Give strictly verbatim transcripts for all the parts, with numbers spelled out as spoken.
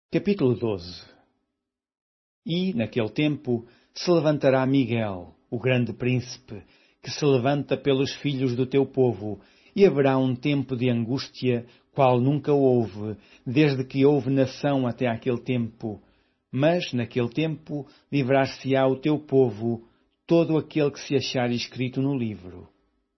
Capítulo doze. E, naquele tempo, se levantará Miguel, o grande príncipe, que se levanta pelos filhos do teu povo, e haverá um tempo de angústia, qual nunca houve, desde que houve nação até aquele tempo. Mas, naquele tempo, livrar-se-á o teu povo, todo aquele que se achar escrito no livro.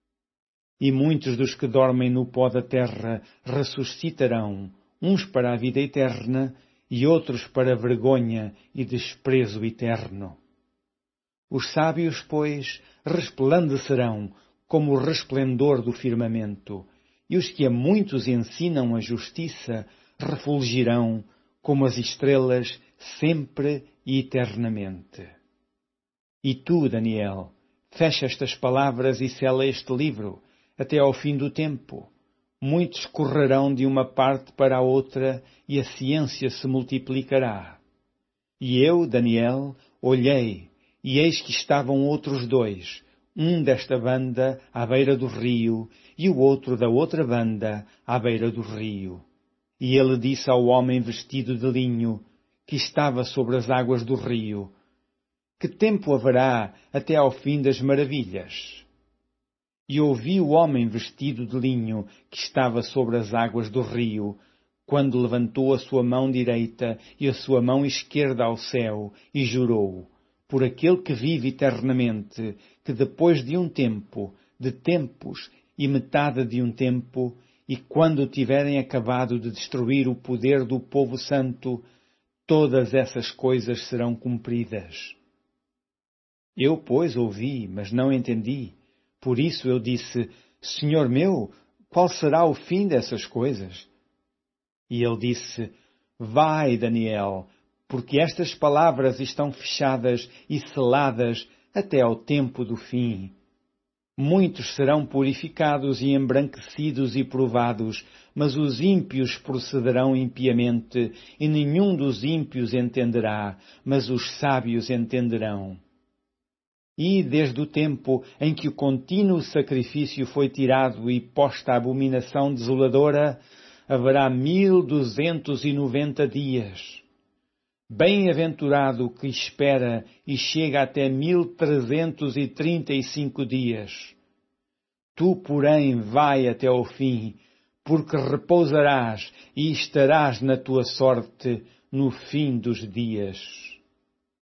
E muitos dos que dormem no pó da terra ressuscitarão, uns para a vida eterna, e outros para vergonha e desprezo eterno. Os sábios, pois, resplandecerão como o resplendor do firmamento, e os que a muitos ensinam a justiça refulgirão como as estrelas sempre e eternamente. E tu, Daniel, fecha estas palavras e sela este livro, até ao fim do tempo. Muitos correrão de uma parte para a outra, e a ciência se multiplicará. E eu, Daniel, olhei, e eis que estavam outros dois, um desta banda à beira do rio, e o outro da outra banda à beira do rio. E ele disse ao homem vestido de linho, que estava sobre as águas do rio: Que tempo haverá até ao fim das maravilhas? E ouvi o homem vestido de linho, que estava sobre as águas do rio, quando levantou a sua mão direita e a sua mão esquerda ao céu, e jurou, por aquele que vive eternamente, que depois de um tempo, de tempos e metade de um tempo, e quando tiverem acabado de destruir o poder do povo santo, todas essas coisas serão cumpridas. Eu, pois, ouvi, mas não entendi. Por isso eu disse, Senhor meu, qual será o fim dessas coisas? E ele disse, Vai, Daniel, porque estas palavras estão fechadas e seladas até ao tempo do fim. Muitos serão purificados e embranquecidos e provados, mas os ímpios procederão impiamente, e nenhum dos ímpios entenderá, mas os sábios entenderão. E, desde o tempo em que o contínuo sacrifício foi tirado e posta a abominação desoladora, haverá mil duzentos e noventa dias. Bem-aventurado o que espera e chega até mil trezentos e trinta e cinco dias. Tu, porém, vai até ao fim, porque repousarás e estarás na tua sorte no fim dos dias.